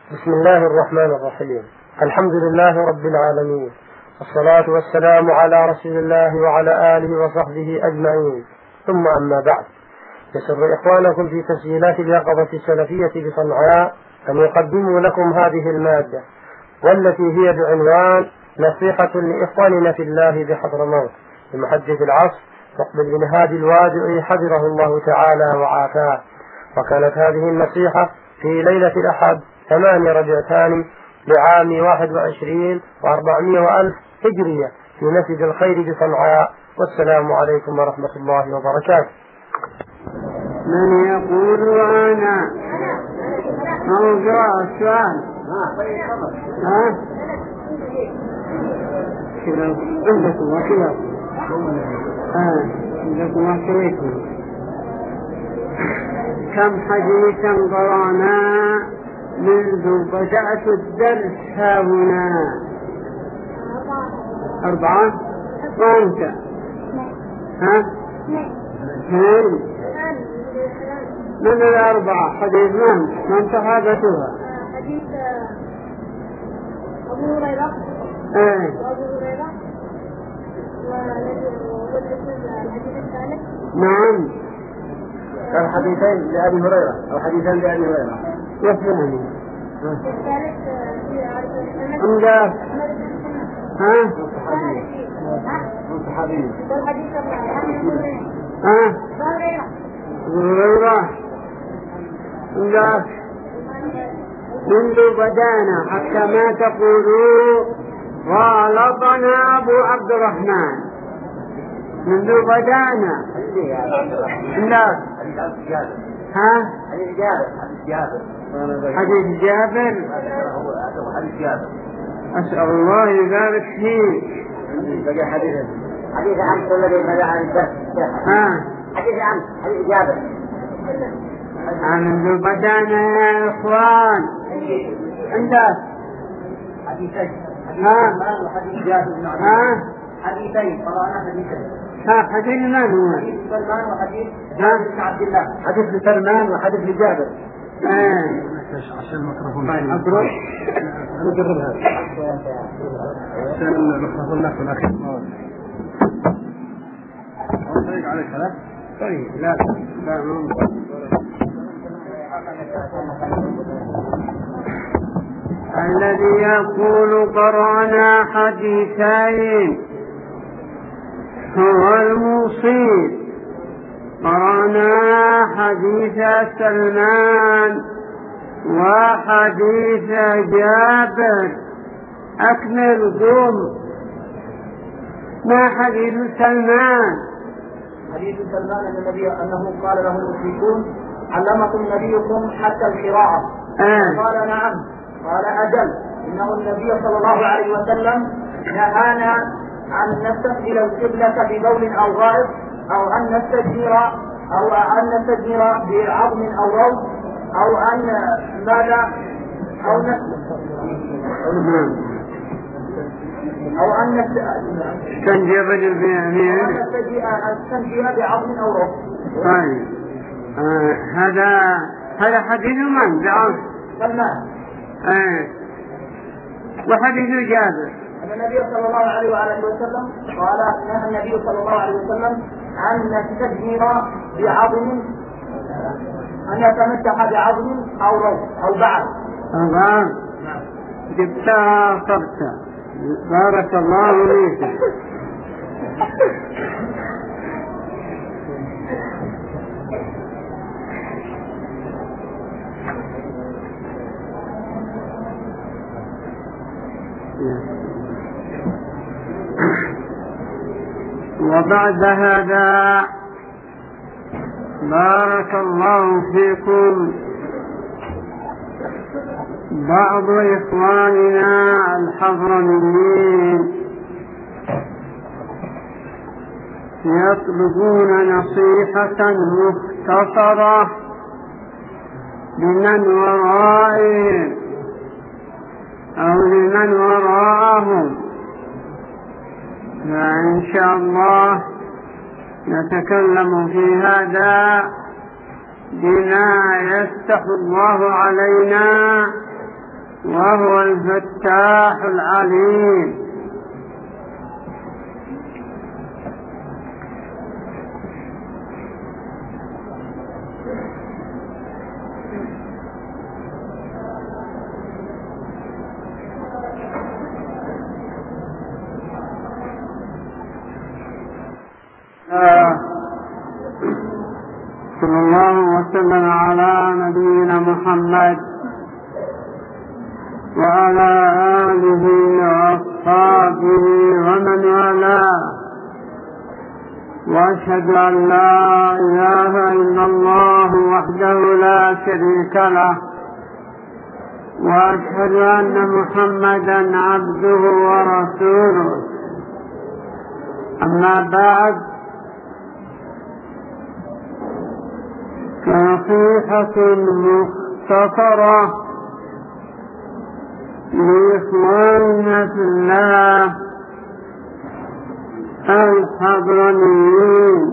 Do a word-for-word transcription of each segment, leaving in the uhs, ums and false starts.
بسم الله الرحمن الرحيم. الحمد لله رب العالمين، والصلاة والسلام على رسول الله وعلى آله وصحبه أجمعين، ثم أما بعد. يسر إخوانكم في تسجيلات اليقظة السلفية بصنعاء أن يقدموا لكم هذه المادة، والتي هي بعنوان نصيحة لإخواننا في الله بحضرموت لمحدث العصر مقبل بن هادي الوادعي حفظه الله تعالى وعافاه. وكانت هذه النصيحة في ليلة الأحد ثمانية ربيع ثاني لعام واحد وعشرين وأربعمائة وألف هجرية في مسجد الخير بصنعاء. والسلام عليكم ورحمة الله وبركاته. من يقول أنا موضوع السؤال؟ ها؟ عندكم وكذا آه عندكم وكذا كم حديثا قرأنا منذ بدأت الدرس ها هنا؟ أربعة؟ وأنت؟ ها؟ اثنين؟ من الأربعة حديث من؟ من صحابتها؟ حديث أبو هريرة. ايه وأبو هريرة والحديث الثالث. نعم. كان حديثين لأبي هريرة أو حديثين لأبي هريرة. يفهمني. الثالث في عائشة. عندك ها؟ صحابي. والحديث الثالث. ها؟ أبو هريرة. أبو هريرة. عندك منذ بدانا حتى ما تقولوا غالطنا أبو عبد الرحمن. منذ بدانا عندك ها؟ حديث جابر. حديث جابر. حديث جابر. حديث جابر. أسأل الله يبارك فيك. بقي حديث حديث عن الذي ماذا عن الدرس. ها؟ حديث عن حديث جابر. منذ بدانا يا إخوان. عندك حديثين. ها؟ وحديث جابر بن عبد ها؟ حديثين قرأنا حديثين. ها حديث من هو؟ حديث سلمان وحديث جابر بن عبد الله. حديث لسلمان وحديث لجابر. ايه عشان الميكروفون. أقرأ. نجربها. عشان الميكروفون نفسه الأخير. طيب عليك لا؟ طيب لا لا الذي يقول قرأنا حديثين هو المصيب. قرأنا حديث سلمان وحديث جابر. أكمل قم. ما حديث سلمان؟ حديث سلمان أن النبي أنه قال له المشركون علمكم نبيكم حتى القراءة. آه. قال نعم. قال أجل إنه النبي صلى الله عليه وسلم نهانا أن نستقبل القبلة ببول أو غائط أو أن نستجير أو أن نستجير بعظم أو روض أو أن ماذا أو أو أن تنجي الرجل بيمين. نستجير بعظم أو روض. طيب آه. هذا هذا حديث من؟ بعظم سلمان. آه. وحديث جابر أن النبي صلى الله عليه وآله وسلم قال نهى النبي صلى الله عليه وسلم أن نستجمر بعظم أن نتمسح بعظم أو روض أو بعض. الله جبتها صرتها. بارك الله فيك. وبعد هذا بارك الله فيكم بعض إخواننا الحضرميين يطلبون نصيحة مختصرة لمن ورائهم أو لمن وراءهم، فإن شاء الله نتكلم في هذا بما يفتح الله علينا وهو الفتاح العليم. صلى الله وسلم على نبينا محمد وعلى آله وأصحابه ومن والاه، وأشهد أن لا إله إلا الله وحده لا شريك له، وأشهد أن محمدا عبده ورسوله. أما بعد، نصيحة مختصرة لإخواننا في الله الحضرميين.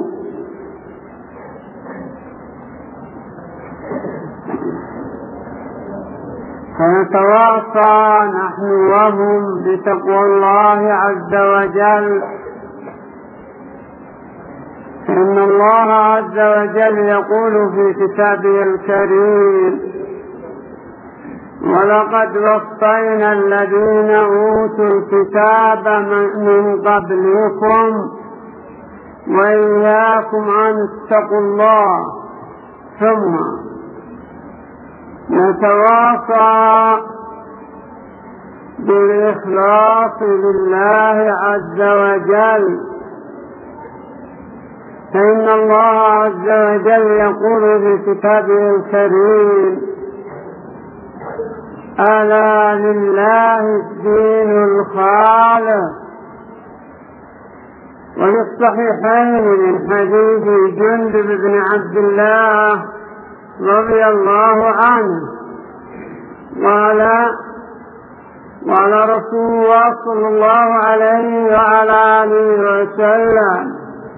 فنتواصى نحن وهم بتقوى الله عز وجل، إن الله عز وجل يقول في كتابه الكريم: ولقد وصينا الذين أوتوا الكتاب من قبلكم وإياكم أن اتقوا الله. ثم نتواصى بالإخلاص لله عز وجل، فإن الله عز وجل يقول في كتابه الكريم: ألا لله الدين الخالص. وفي الصحيحين من حديث جندب بن عبد الله رضي الله عنه قال: قال رسول الله صلى الله عليه وعلى آله وسلم: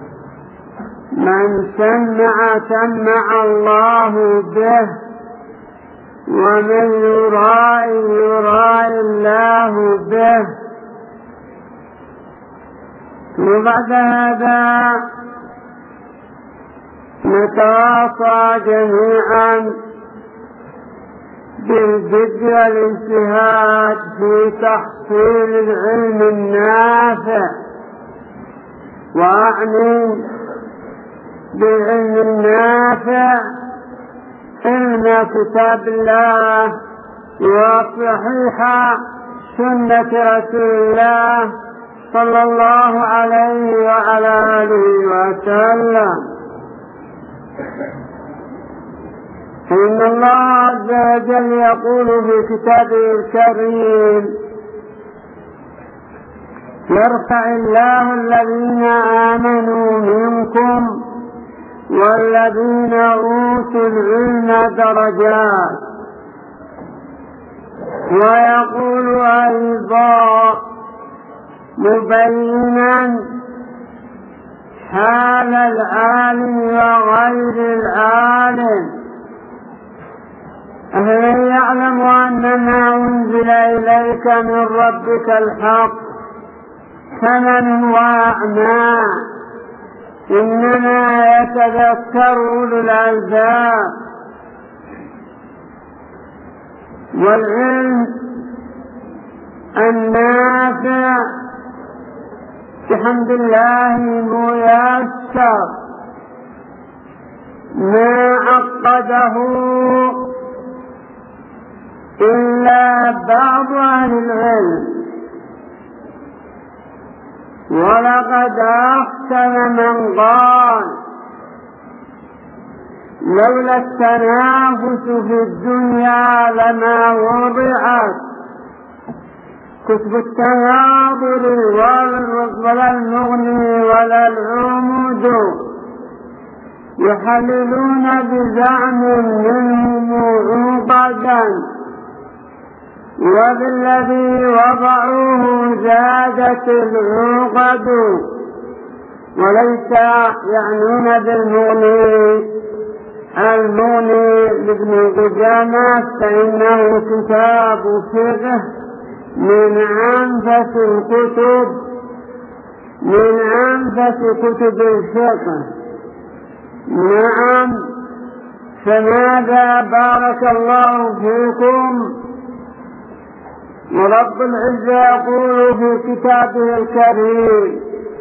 من سمع سمع الله به، ومن يرائي يرائي الله به. وبعد هذا نتواصى جميعا بالجد والاجتهاد في تحصيل العلم النافع، وأعني بالعلم النافع علم كتاب الله وصحيح سنة رسول الله صلى الله عليه وعلى آله وسلم. إن الله عز وجل يقول في كتابه الكريم: يرفع الله الذين آمنوا منكم والذين أوتوا العلم درجات. ويقول أيضا مبينا حال العالم وغير العالم: أفمن يعلم أن ما أنزل إليك من ربك الحق كمن هو أعمى، إنما يتذكر أولو الألباب. والعلم النافع بحمد الله ميسر، ما عقده إلا بعض أهل العلم. ولقد أحسن من قال: لولا التنافس في الدنيا لما وضعت كتب التناظر ولا المغني ولا العمود، يحللون بزعم منهم عقدا، وبالذي وضعوه زادت العقد، وليس يعنون بالمغني المغني لابن قدامة فإنه كتاب فقه من أنفس الكتب من أنفس كتب الفقه. نعم. فماذا بارك الله فيكم؟ ورب العزة يقول في كتابه الكريم: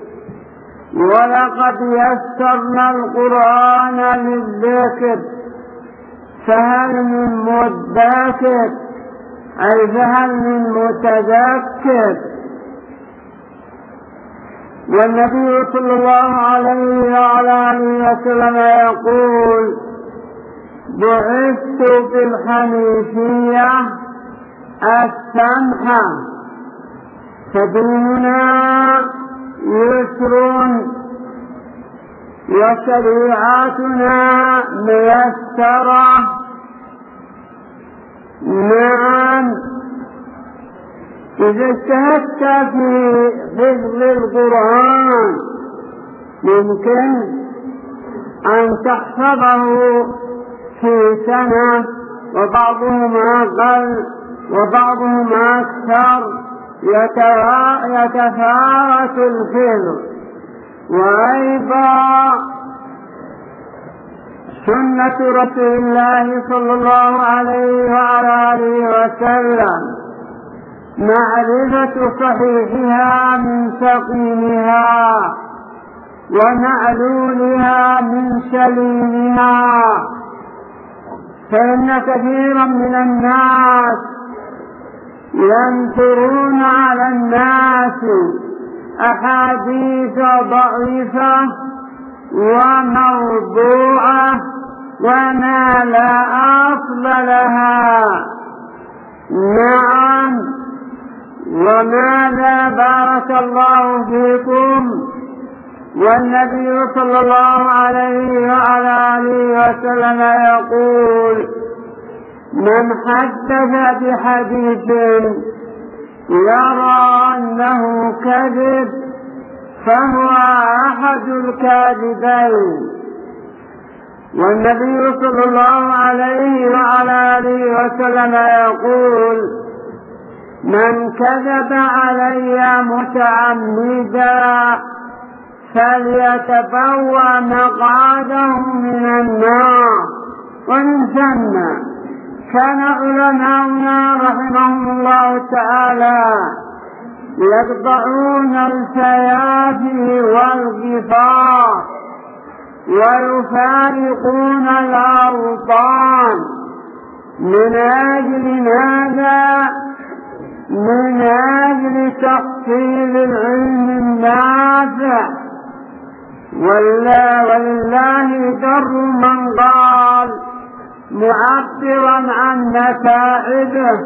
ولقد يسرنا القرآن للذكر فهل من مدكر، أي فهل من متذكر. والنبي صلى الله عليه وعلى آله وسلم يقول: بعثت بالحنيفية السمحة، فديننا يسر وشريعتنا ميسرة. نعم. إذا اجتهدت في حفظ القرآن يمكن أن تحفظه في سنة، وبعضهم أقل وبعضهم أكثر، يتفاوت الحفظ. وأيضا سنة رسول الله صلى الله عليه وعلى آله وسلم معرفة صحيحها من سقيمها ومعلولها من سليمها. فإن كثيرا من الناس ينثرون على الناس أحاديث ضعيفة وموضوعة وما لا أصل لها. نعم. وماذا بارك الله فيكم؟ والنبي صلى الله عليه وعلى آله وسلم يقول: من حدث بحديث يرى أنه كذب فهو أحد الكاذبين. والنبي صلى الله عليه وعلى آله وسلم يقول: من كذب علي متعمدا فليتبوأ مقعده من النار. ومن ثم كان علماؤنا رحمهم الله تعالى يقطعون السيافي والغفار ويفارقون الأوطان. من أجل ماذا؟ من أجل تحصيل العلم النافع. ولله در من قال معبرا عن متاعبه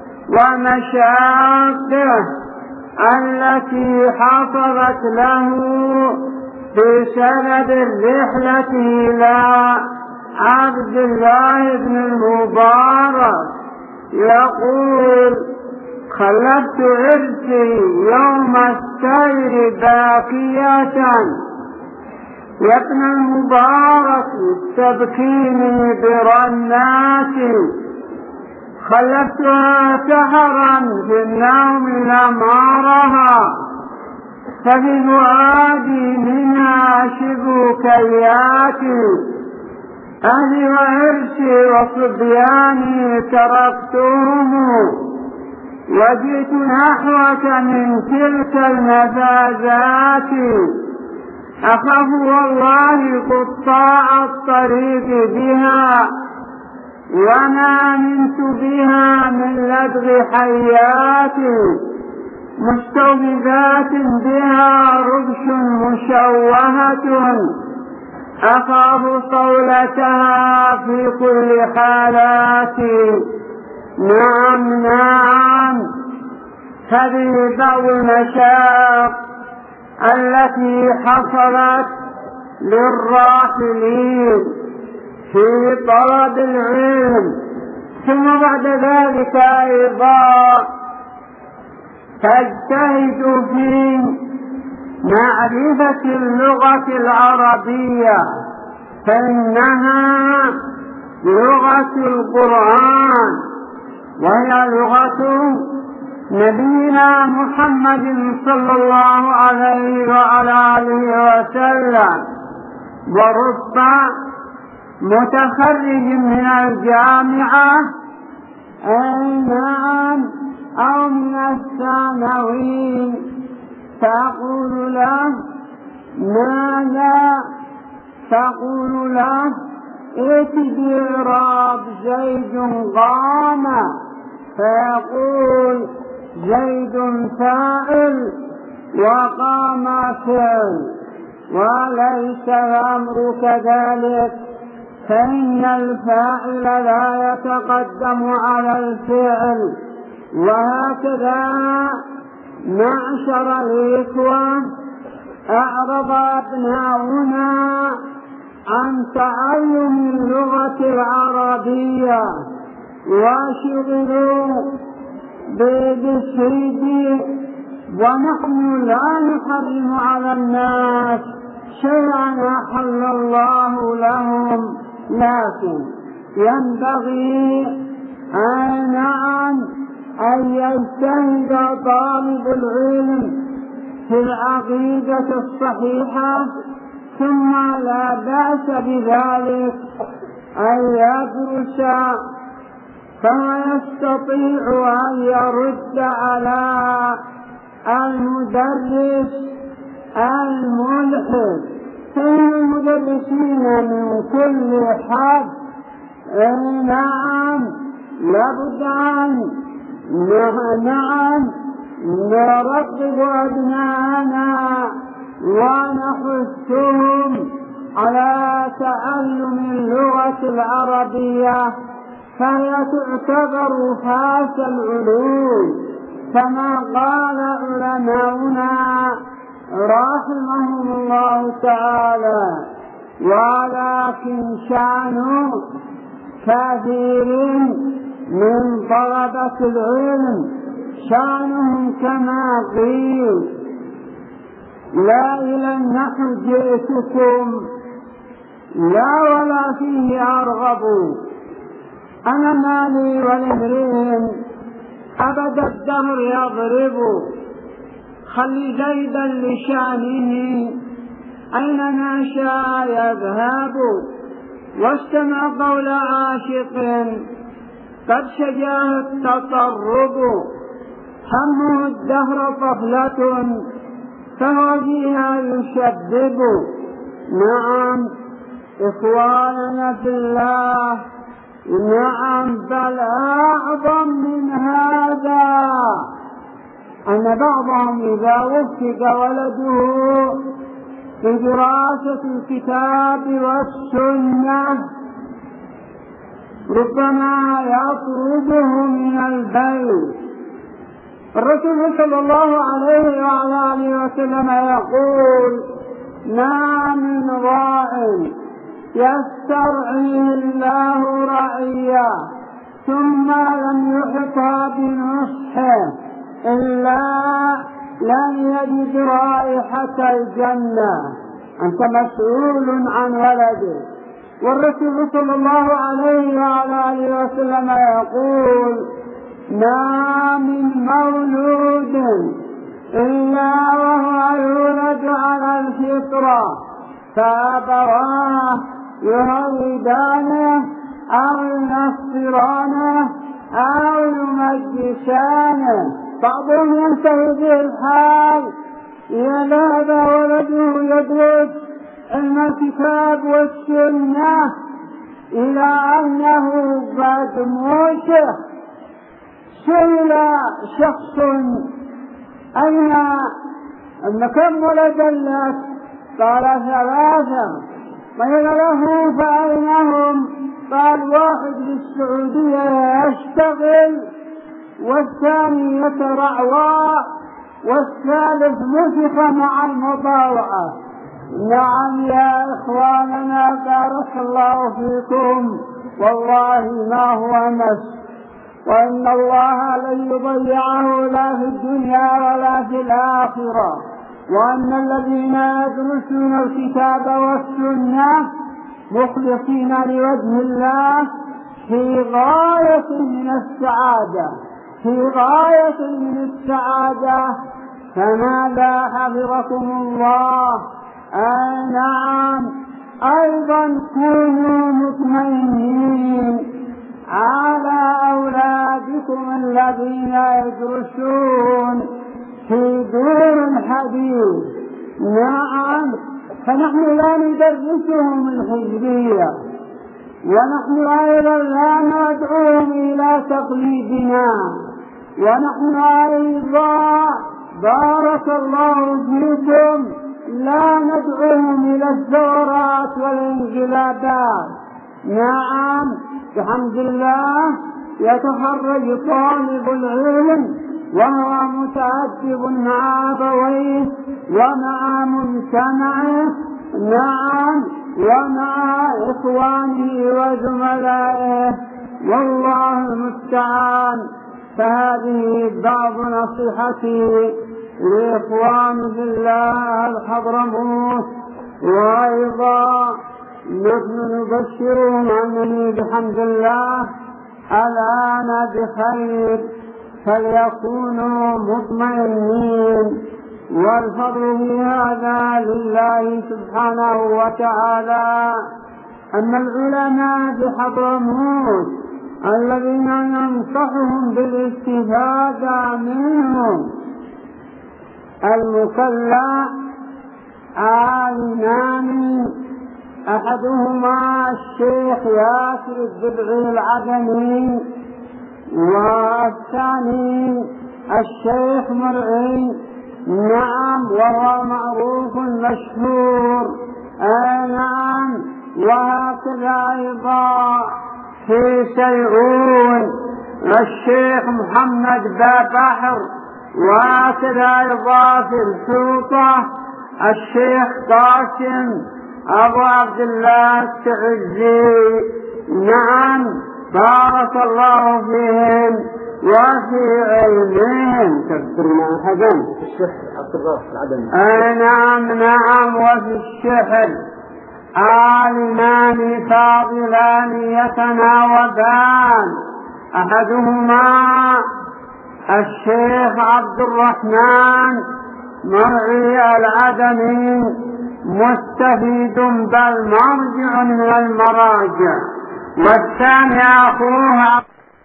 ومشاقه التي حصلت له في سند الرحلة إلى عبد الله بن المبارك، يقول: خلفت عرسي يوم السير باكية يا ابن المبارك تبكيني برناتي، خلفتها سهرا في النوم لمارها، ففي فؤادي منها شبه كياتي، أهلي وعرسي وصبياني تركتهم وجئت نحوك من تلك المفازات، أخاف والله قطاع الطريق بها وما منت بها من لدغ حياتي، مستوجبات بها ربش مشوهة أخاف صولتها في كل حالاتي. نعم نعم، هذه بعض المشاق التي حصلت للراحلين في طلب العلم. ثم بعد ذلك أيضا تجتهد في معرفة اللغة العربية فإنها لغة القرآن، وهي لغة نبينا محمد صلى الله عليه وعلى آله وسلم. ورب متخرج من الجامعة نعم أو من الثانوي تقول له ماذا؟ تقول له ائت بإعراب زيد قام، فيقول زيد فاعل وقام فعل، وليس الأمر كذلك، فإن الفاعل لا يتقدم على الفعل. وهكذا معشر الإخوة أعرض أبناؤنا عن تعلم اللغة العربية وشغلوا بالتشريد، ونحن لا نحرم على الناس شيئا أحل الله لهم، لكن ينبغي أن نعم أن يجتهد طالب العلم في العقيدة الصحيحة، ثم لا بأس بذلك أن يدرس فهو يستطيع أن يرد على المدرس الملحد. فإن المدرسين من كل حد نعم لابد أن نعم نرغب أبناءنا ونحثهم على تعلم اللغة العربية، فهي تعتبر فاس العلوم كما قال علماؤنا رحمهم الله تعالى. ولكن شأن كثير من طلبة العلم شأنهم كما قيل لا إلى النحو جئتكم لا ولا فيه أرغب، أنا مالي والامرئ أبد الدهر يضرب، خلي زيدا لشانه أينما شاء يذهب، واستمع قول عاشق قد شجاه التطرب، همه الدهر طفلة فهو فيها يشبب. نعم إخواننا في الله، نعم بل أعظم من هذا أن بعضهم إذا وفق ولده في دراسة الكتاب والسنة ربما يطرده من البيت. الرسول صلى الله عليه وعلى آله وسلم يقول ما من راع يسترعيه الله رعيا ثم لم يحطها بنصحه إلا لم يجد رائحة الجنة، أنت مسؤول عن ولدك. والرسول صلى الله عليه وعلى آله وسلم يقول ما من مولود إلا وهو يولد على الفطرة، فأبواه يهودانه أو ينصرانه أو يمجسانه. بعضهم ينتهي به الحال إذا ذهب ولده يدرس علم الكتاب والسنة إلى أنه قد موشه. سئل شخص أين كم ولدا لك؟ قال ثلاثة. قيل له فأين هم؟ قال واحد بالسعودية يشتغل، والثاني يترعوى، والثالث مسخ مع المطاوعة. نعم يا إخواننا بارك الله فيكم، والله ما هو مس، وإن الله لن يضيعه لا في الدنيا ولا في الآخرة، وأن الذين يدرسون الكتاب والسنة مخلصين لوجه الله في غاية من السعادة في غاية من السعادة. فماذا حفظكم الله؟ آه نعم، أيضا كونوا مطمئنين على أولادكم الذين يدرسون في دور الحديث. نعم، فنحن لا ندرسهم الحزبية، ونحن أيضا لا ندعوهم إلى تقليدنا، ونحن أيضا بارك الله فيكم لا ندعوهم إلى الثورات والانقلابات. نعم، بحمد الله يتخرج طالب العلم وهو متأدب مع أبويه ومع مجتمعه، نعم، ومع إخوانه وزملائه، والله المستعان. فهذه بعض نصيحتي لإخوان في الله الحضرموت. وأيضا نحن نبشرهم أنني بحمد الله الآن بخير، فليكونوا مطمئنين، والفضل في هذا لله سبحانه وتعالى. أما العلماء بحضرموت الذين ينصحهم بالاستفادة منهم المكلف عالمان، أحدهما الشيخ ياسر الدبعي العدني، والثاني الشيخ مرعي، نعم، وهو معروف مشهور. آه نعم، وهكذا أيضا في سيئون الشيخ محمد بابحر، وهكذا أيضا في السلطة الشيخ قاسم أبو عبد الله السعزي. نعم، بارك الله فيهم وفي علمهم. تذكرنا أحدا الشيخ عبد الله العدني. آه نعم نعم، وفي الشحر عالمان فاضلان يتناوبان، أحدهما الشيخ عبد الرحمن مرعي العدني، مستفيد بل مرجع من المراجع، والثاني أخوه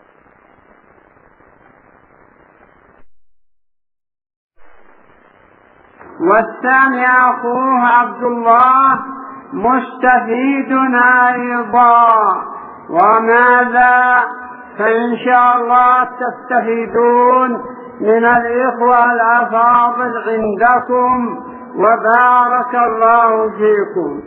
والثاني أخوه عبد الله مستفيد أيضا. وماذا؟ فإن شاء الله تستفيدون من الإخوة الأفاضل عندكم، وبارك الله فيكم.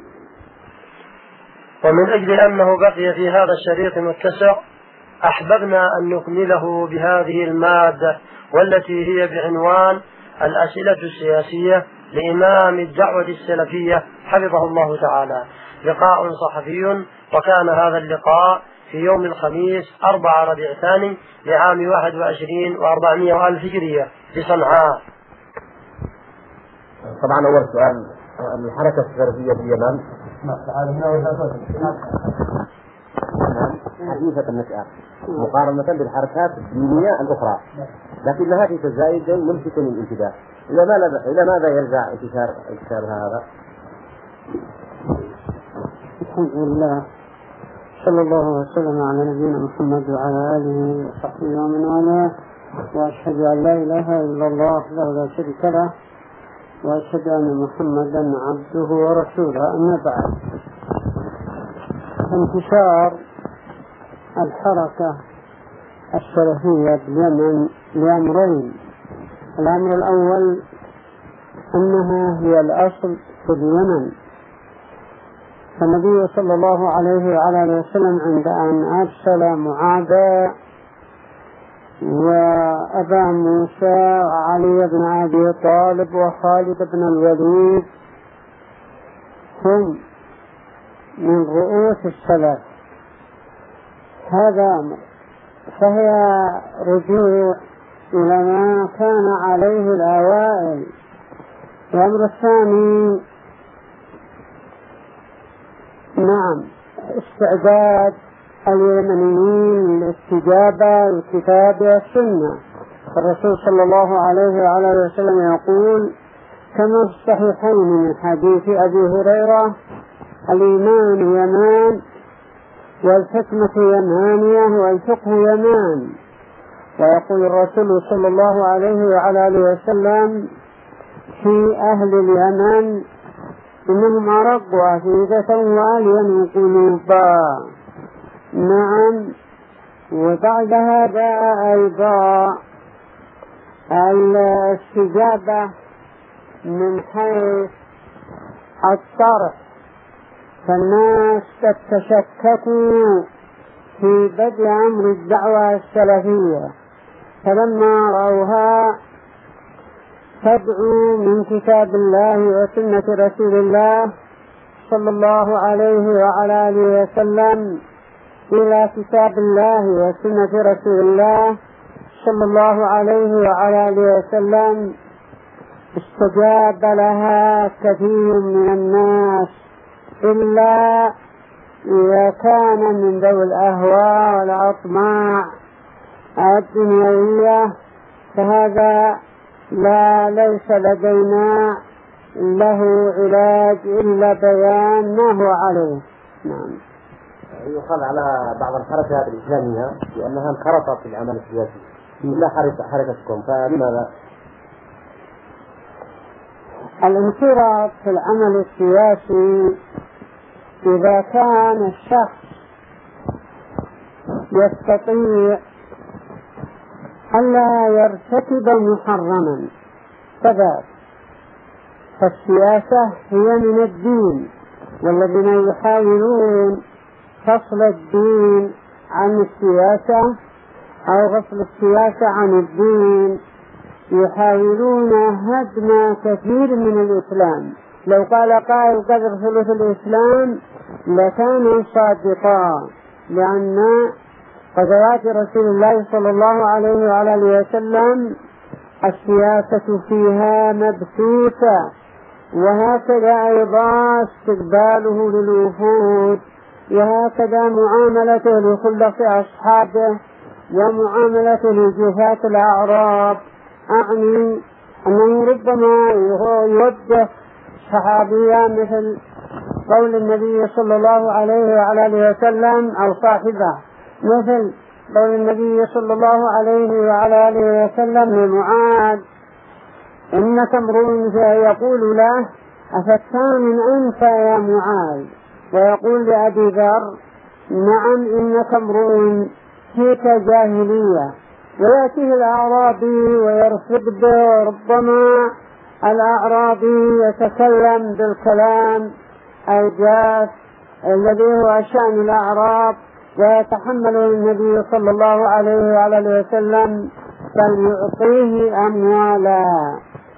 ومن أجل أنه بقي في هذا الشريط متسع، أحببنا أن نكمله بهذه المادة، والتي هي بعنوان الأسئلة السياسية لإمام الدعوة السلفية حفظه الله تعالى. لقاء صحفي، وكان هذا اللقاء في يوم الخميس أربعة ربيع ثاني لعام واحد وعشرين وأربعمائة وألف هجرية بصنعاء. طبعا أول سؤال، الحركة السلفية في اليمن حديثة النشأة مقارنة بالحركات الدينية الأخرى، لكنها في تزايد ملفتة للانتباه. إلى ماذا إلى ماذا يرجع انتشار انتشار هذا؟ الحمد لله، صلى الله وسلم على نبينا محمد وعلى آله وصحبه ومن والاه، وأشهد أن لا إله إلا الله وحده لا شريك له، وأشهد أن محمدا عبده ورسوله. أما بعد، انتشار الحركة السلفية باليمن لأمرين. الأمر الأول أنها هي الأصل في اليمن، فالنبي صلى الله عليه وعلى آله وسلم عند أن أرسل معاذ وأبا موسى وعلي بن أبي طالب وخالد بن الوليد هم من رؤوس السلف، هذا أمر. فهي رجوع إلى ما كان عليه الأوائل. الأمر الثاني نعم، استعداد اليمنيين للاستجابة والكتاب والسنة. الرسول صلى الله عليه وعلى آله وسلم يقول كما في الصحيحين من حديث أبي هريرة: الإيمان يمان والحكمة يمانية والفقه يمان. ويقول الرسول صلى الله عليه وعلى آله وسلم في أهل اليمن: إنهم أرق وأفئدة وألين قلوبا. نعم. وبعد هذا أيضا الاستجابة من حيث الطرح، فالناس تتشككوا في بدء أمر الدعوة السلفية، فلما رأوها تدعو من كتاب الله وسنة رسول الله صلى الله عليه وعلى آله وسلم إلى كتاب الله وسنة رسول الله صلى الله عليه وعلى آله وسلم، استجاب لها كثير من الناس إلا إذا كان من ذوي الأهواء والأطماع الدنيوية، فهذا لا ليس لدينا له علاج إلا بيان ما هو عليه. نعم. يقال على بعض الحركات الإسلامية بأنها انخرطت في العمل السياسي إلا حركتكم، فلماذا؟ الانخراط في العمل السياسي إذا كان الشخص يستطيع ألا يرتكب محرما فذاك، فالسياسة هي من الدين، والذين يحاولون فصل الدين عن السياسة أو غفل السياسة عن الدين يحاولون هدم كثير من الإسلام. لو قال قائل قدر ثلث الإسلام لكانوا صادقا، لأن غزوات رسول الله صلى الله عليه وعلى آله وسلم السياسة فيها مبثوثة، وهكذا أيضا استقباله للوفود، وهكذا معاملته لخلق أصحابه ومعاملته لجفاة الأعراب. أعني أنه ربما يوجه صحابيا مثل قول النبي صلى الله عليه وعلى آله وسلم أو صاحبه، مثل قول النبي صلى الله عليه وعلى آله وسلم لمعاذ: إنك امرؤ، يقول له: أفتان أنت يا معاذ؟ ويقول لأبي ذر: نعم إنك امرؤ فيك جاهلية. ويأتيه الأعرابي ويرفض به، ربما الأعرابي يتكلم بالكلام الجاف الذي هو شأن الأعراب، ويتحمله النبي صلى الله عليه وعلى آله وسلم بل يعطيه أموالا.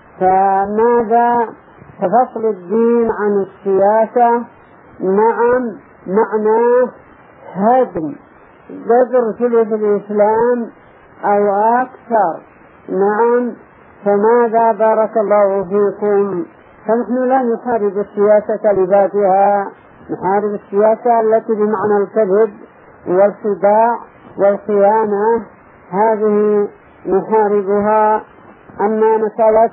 فماذا؟ ففصل الدين عن السياسة نعم معناه هدم جذر ثلث الإسلام أو أكثر. نعم. فماذا بارك الله فيكم؟ فنحن لا نحارب السياسة لذاتها، نحارب السياسة التي بمعنى الكذب والخداع والخيانة، هذه نحاربها. أما مسألة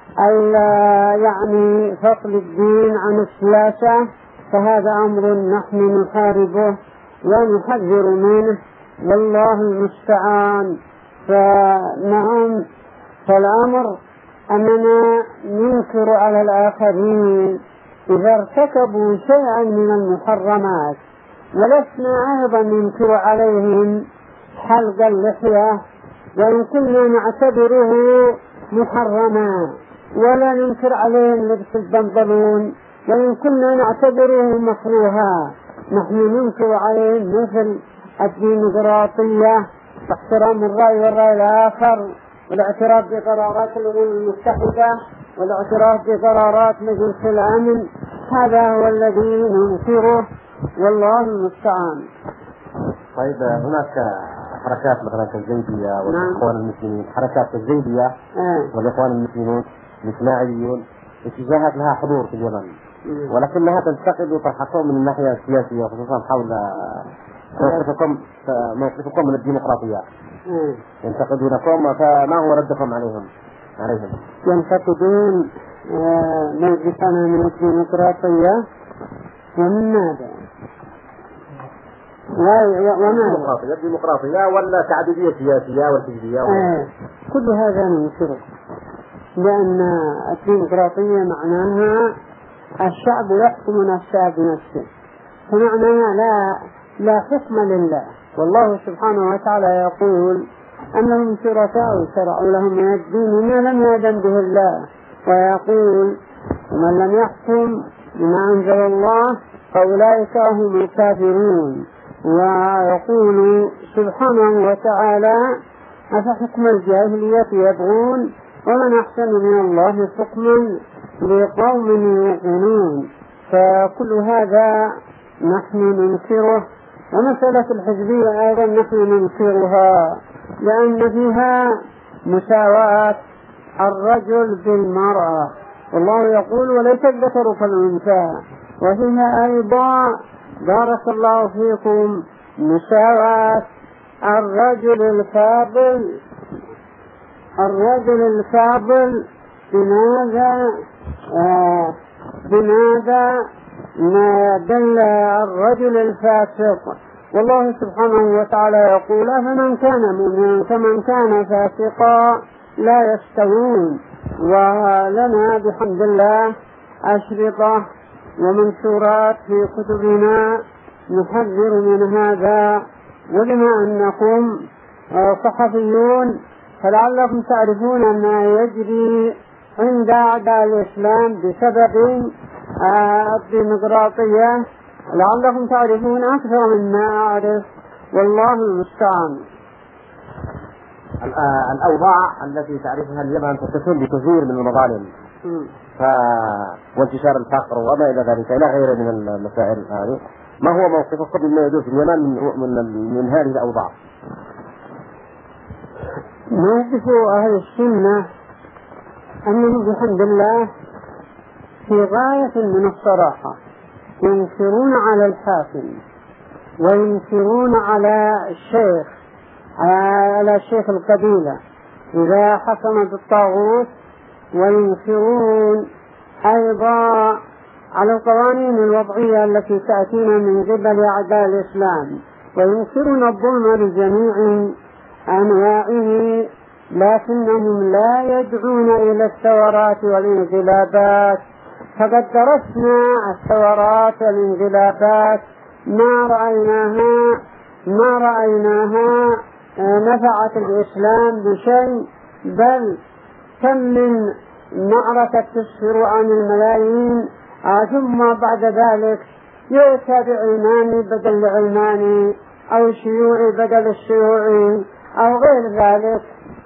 يعني فصل الدين عن السياسة فهذا أمر نحن نحاربه ونحذر منه، والله المستعان. فنعم، فالأمر أننا ننكر على الآخرين إذا ارتكبوا شيئا من المحرمات، ولسنا أيضا ننكر عليهم حلق اللحية وإن كنا نعتبره محرما، ولا ننكر عليهم لبس البنطلون وإن كنا نعتبره مكروها. نحن ننكر عليهم مثل الديمقراطية واحترام الرأي والرأي الآخر، والاعتراف بقرارات الأمم المتحدة والاعتراف بقرارات مجلس الأمن، هذا هو الذي ننكره والله المستعان. طيب هناك حركات مثلا كالزيدية والإخوان المسلمين، حركات كالزيدية والإخوان المسلمين الإسماعيليون، اتجاهات لها حضور في اليمن، ولكنها تنتقد طرحكم من الناحية السياسية خصوصا حول موقفكم موقفكم من الديمقراطية. ينتقدونكم، فما هو ردكم عليهم؟ عليهم ينتقدون موقفنا من الديمقراطية ومن ماذا؟ الديمقراطية الديمقراطية ولا تعددية سياسية والحزبية آه. كل هذا ننكره، لأن الديمقراطية معناها الشعب يحكم نفسه بنفسه، فمعناها لا لا حكم لله. والله سبحانه وتعالى يقول أنهم شركاء شرعوا لهم من الدين ما لم يأذن به الله، ويقول ومن لم يحكم بما أنزل الله فأولئك هم الكافرون. ويقول سبحانه وتعالى أفحكم الجاهلية يبغون ومن أحسن من الله حكما لقوم يوقنون. فكل هذا نحن ننكره. ومسألة الحزبية أيضا نحن ننكرها، لأن فيها مساواة الرجل بالمرأة، والله يقول وليس الذكر كالأنثى. وفيها أيضا بارك الله فيكم مساواة الرجل الفاضل الرجل الفاضل بماذا آه بماذا ما دل الرجل الفاسق. والله سبحانه وتعالى يقول فمن كان مؤمنا كمن كان فاسقا لا يستوون. ولنا بحمد الله أشرطة ومنشورات في كتبنا نحذر من هذا. ولما أنكم صحفيون فلعلكم تعرفون ما يجري عند أعداء الإسلام بسبب الديمقراطية، لعلكم تعرفون أكثر مما أعرف، والله المستعان. الأوضاع التي تعرفها اليمن تتصل بكثير من المظالم ف... وانتشار الفقر وما إلى ذلك إلى غيره من المسائل هذه. ما هو موقفكم مما يدور في اليمن من, من, من هذه الأوضاع؟ موقف أهل السنة أنهم بحمد الله في غاية من الصراحة، ينكرون على الحاكم وينكرون على الشيخ على الشيخ القبيلة إذا حكم بالطاغوت، وينكرون أيضا على القوانين الوضعية التي تأتينا من قبل أعداء الإسلام، وينكرون الظلم لجميع أنواعه، لكنهم لا يدعون إلى الثورات والانقلابات. فقد درسنا الثورات والانقلابات ما رأيناها ما رأيناها نفعت الإسلام بشيء، بل كم من معركة تسفر عن الملايين ثم بعد ذلك يؤتى بعلماني بدل علماني أو شيوعي بدل الشيوعي أو غير ذلك.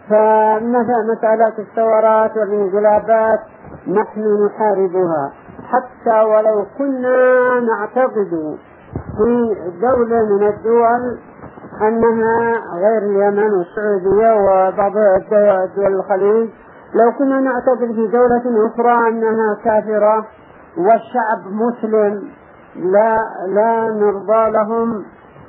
فمسألة الثورات والانقلابات نحن نحاربها، حتى ولو كنا نعتقد في دولة من الدول أنها غير اليمن والسعودية وبعض دول الخليج، لو كنا نعتقد في دولة أخرى أنها كافرة والشعب مسلم، لا لا نرضى لهم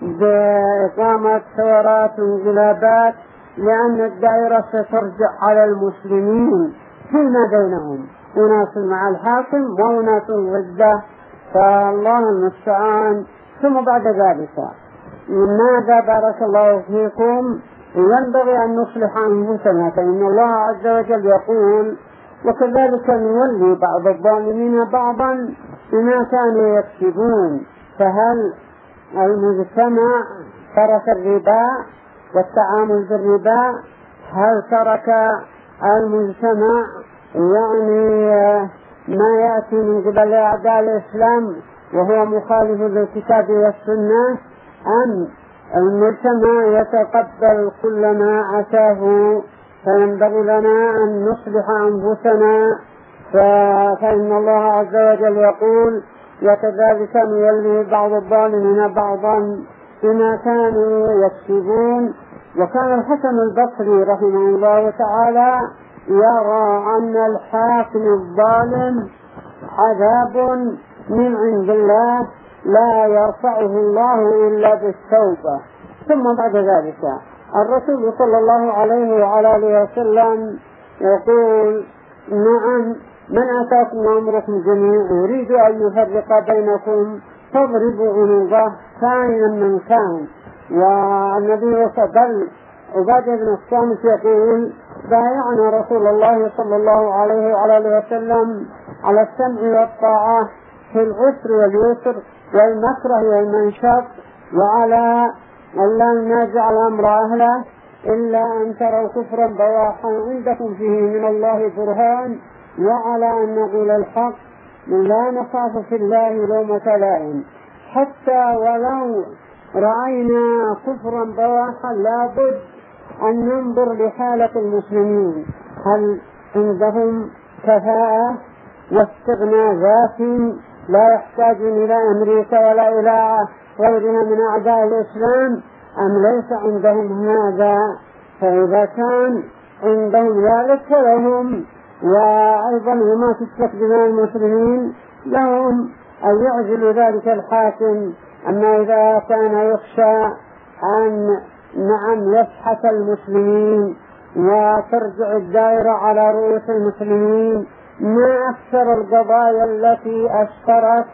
بإقامة ثورات وانقلابات، لأن الدائرة سترجع على المسلمين فيما بينهم، أناس مع الحاكم وأناس ضده، فالله المستعان. ثم بعد ذلك ماذا بارك الله فيكم ينبغي أن نصلح أنفسنا، فإن الله عز وجل يقول وكذلك نولي بعض الظالمين بعضا بما كانوا يكسبون. فهل المجتمع ترك الربا والتعامل بالربا؟ هل ترك المجتمع يعني ما يأتي من قبل أعداء الإسلام وهو مخالف للكتاب والسنة، أم المجتمع يتقبل كل ما أتاه؟ فينبغي لنا أن نصلح أنفسنا، فإن الله عز وجل يقول وكذلك نولي بعض الظالمين بعضا بما كانوا يكسبون. وكان الحسن البصري رحمه الله تعالى يرى أن الحاكم الظالم عذاب من عند الله لا يرفعه الله إلا بالتوبة. ثم بعد ذلك الرسول صلى الله عليه وعلى آله وسلم يقول نعم من أتاكم أمركم جميع يريد أن يفرق بينكم فاضربوا عنقه كائنا من كان. والنبي بل عبادة بن الصامت يقول بايعنا رسول الله صلى الله عليه وعلى آله وسلم على السمع والطاعة في العسر واليسر والمكره والمنشط وعلى أن لا ننازع الأمر أهله إلا أن تروا كفرا بواحا عندكم فيه من الله برهان وعلى أن نقول الحق لا نخاف في الله لومة لائم. حتى ولو رأينا كفرا بواحا لابد أن ننظر لحالة المسلمين هل عندهم كفاءة واستغنى ذاتي لا يحتاج إلى أمريكا ولا إلى غيرها من أعداء الإسلام أم ليس عندهم هذا. فإذا كان عندهم ذلك فلهم وأيضا وما تسلك بنا المسلمين لهم أن يعزل ذلك الحاكم. أما إذا كان يخشى أن نعم يسحت المسلمين وترجع الدائرة على رؤوس المسلمين ما أكثر القضايا التي أشترت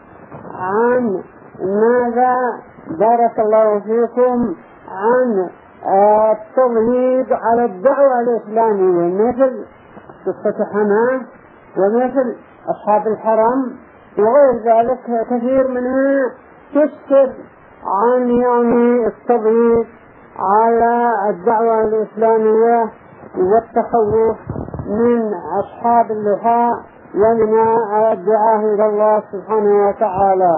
عن ماذا بارك الله فيكم عن التضييق على الدعوة الإسلامية مثل قصة حماه ومثل أصحاب الحرم وغير ذلك كثير منها تشكر عن يعني التضييق على الدعوة الإسلامية والتخوف من أصحاب اللحاء ومن الدعاء إلى الله سبحانه وتعالى.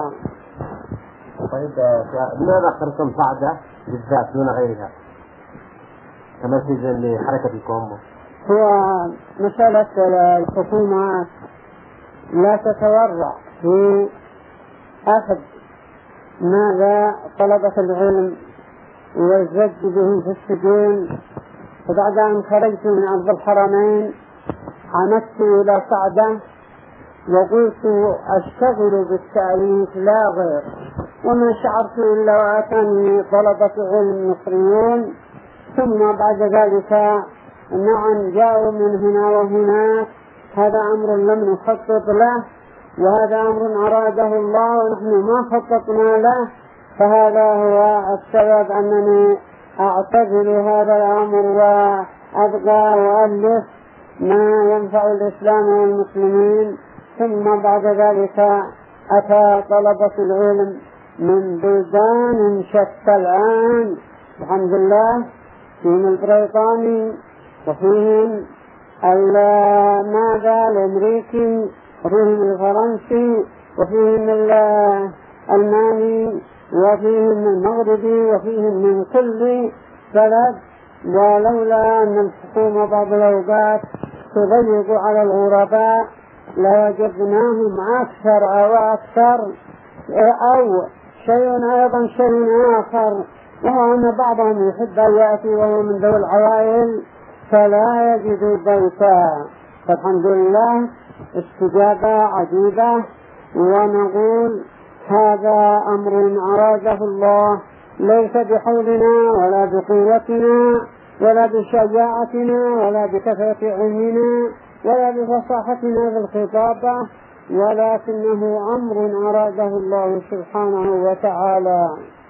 طيب لماذا اخترتم صعدة بالذات دون غيرها كمركز لحركة الكومبو؟ هو مسألة الحكومات لا تتورع في أخذ ماذا طلبة العلم والزج بهم في السجون. فبعد أن خرجت من أرض الحرمين عمدت إلى صعدة وقلت أشتغل بالتأليف لا غير وما شعرت إلا وأتاني طلبة علم مصريون. ثم بعد ذلك نعم جاءوا من هنا وهناك. هذا أمر لم نخطط له وهذا أمر أراده الله ونحن ما خططنا له. فهذا هو السبب أنني أعتزل هذا الأمر وأبقى وألف ما ينفع الإسلام والمسلمين. ثم بعد ذلك أتى طلبة العلم من بلدان شتى الآن الحمد لله فيهم البريطاني وفيهم ماذا الأمريكي وفيهم الفرنسي وفيهم الألماني وفيهم المغربي وفيهم من كل بلد. ولولا أن الحكومة بعض الأوقات تضيق على الغرباء لوجدناهم أكثر أو أكثر أو شيء أيضا شيء آخر وهو أن بعضهم يحب أن يأتي وهو من ذوي العوائل فلا يجد بيتا. فالحمد لله استجابة عجيبة ونقول هذا أمر أراده الله ليس بحولنا ولا بقوتنا ولا بشجاعتنا ولا بكثرة علمنا ولا بفصاحتنا في الخطابة ولكنه أمر أراده الله سبحانه وتعالى.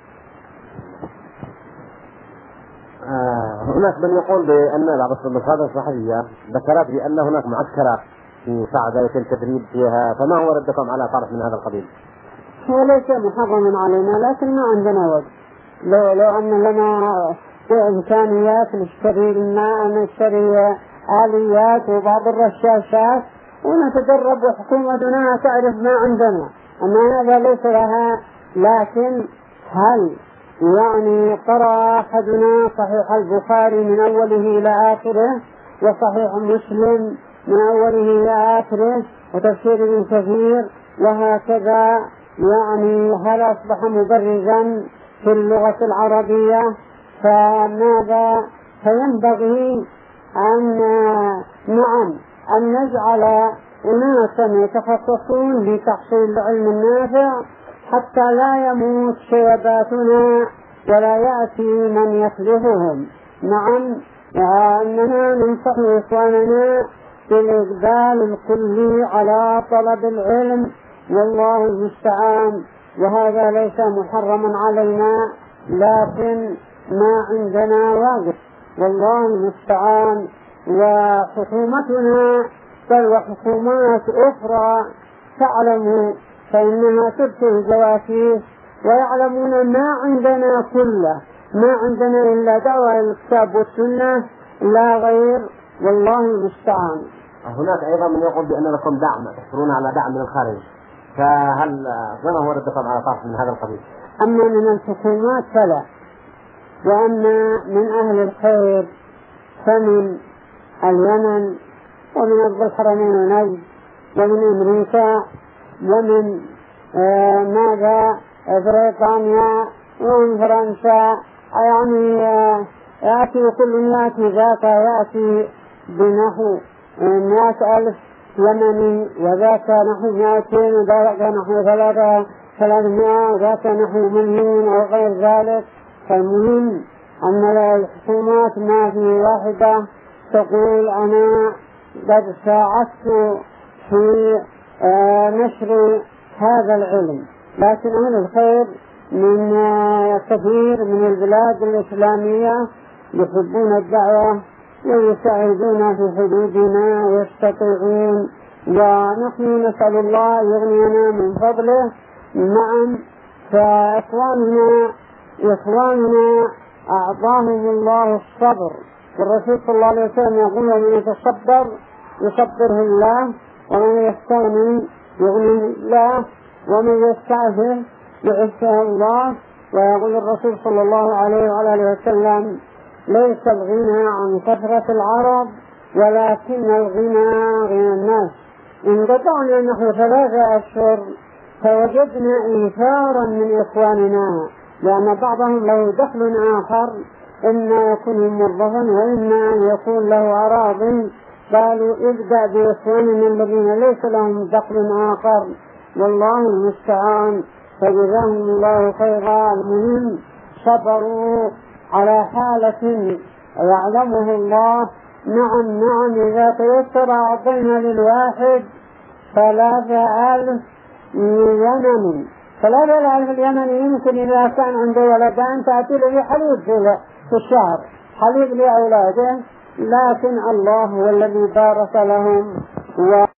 آه هناك من يقول بأن بعض المصادر الصحفية ذكرت بأن هناك معسكرات في صعدة يتم تدريب فيها فما هو ردكم على طرف من هذا القبيل؟ هو ليس محرما علينا لكن ما عندنا وقت. لو, لو أن لنا إمكانيات نشتري الماء نشتري آليات وبعض الرشاشات ونتدرب وحكومتنا تعرف ما عندنا أما هذا ليس لها. لكن هل يعني قرأ أحدنا صحيح البخاري من أوله إلى آخره وصحيح مسلم من أوله إلى آخره وتفسير ابن كثير وهكذا يعني هل أصبح مبرزا في اللغة العربية؟ فماذا فينبغي أن نعم أن نجعل أناسا يتخصصون لتحصيل العلم النافع حتى لا يموت شيباتنا ولا يأتي من يخلفهم. نعم، وأننا ننصح إخواننا بالإقبال الكلي على طلب العلم، والله المستعان. وهذا ليس محرما علينا، لكن ما عندنا واجب، والله المستعان. وحكومتنا بل وحكومات أخرى تعلم، فإنها ترسل الجواسيس ويعلمون ما عندنا كله، ما عندنا إلا دعوة الكتاب والسنة لا غير، والله المستعان. هناك أيضا من يقول بأن لكم دعم، تحصلون على دعم من الخارج، فهل ما هو رد فعل على طرف من هذا القبيل؟ أما من الحكومات فلا، وأما من أهل الخير فمن اليمن ومن أرض الحرمين ونجد ومن أمريكا ومن آه ماذا بريطانيا ومن فرنسا، يعني آه يأتي كل يأتي ذاك يأتي بنحو مئة ألف يمني، وذاك نحو مئتين، وذاك نحو ثلاثة ثلاثمائة، وذاك نحو مليون أو غير ذلك. فالمهم أن الحكومات ما في واحدة تقول أنا قد ساعدت في آه نشر هذا العلم، لكن أهل الخير من آه كثير من البلاد الإسلامية يحبون الدعوة ويساعدون في حدودنا ويستطيعون، ونحن نسأل الله يغنينا من فضله. نعم، فإخواننا إخواننا أعطاهم الله الصبر، والرسول صلى الله عليه وسلم يقول من يتصبر يصبره الله، ومن يستغني يغنيه الله، ومن يستعفف يعفه الله. ويقول الرسول صلى الله عليه وعلى وسلم ليس الغنى عن كثرة العرب ولكن الغنى غنى الناس. انقطعنا نحو ثلاثة أشهر فوجدنا إيثارا من إخواننا، لأن بعضهم له دخل آخر، إما يكون موظفا وإما أن يكون له أراضي، قالوا ابدأ بإخواننا الذين ليس لهم دخل آخر، والله المستعان. فجزاهم الله خيرا. المهم صبروا على حالة يعلمه الله. نعم نعم إذا تيسر أعطينا للواحد ثلاثة ألف يمني، ثلاثة ألف اليمني يمكن إذا كان عنده ولدان تأتي له حليب في الشهر، حليب لأولاده، لكن الله هو الذي بارك لهم و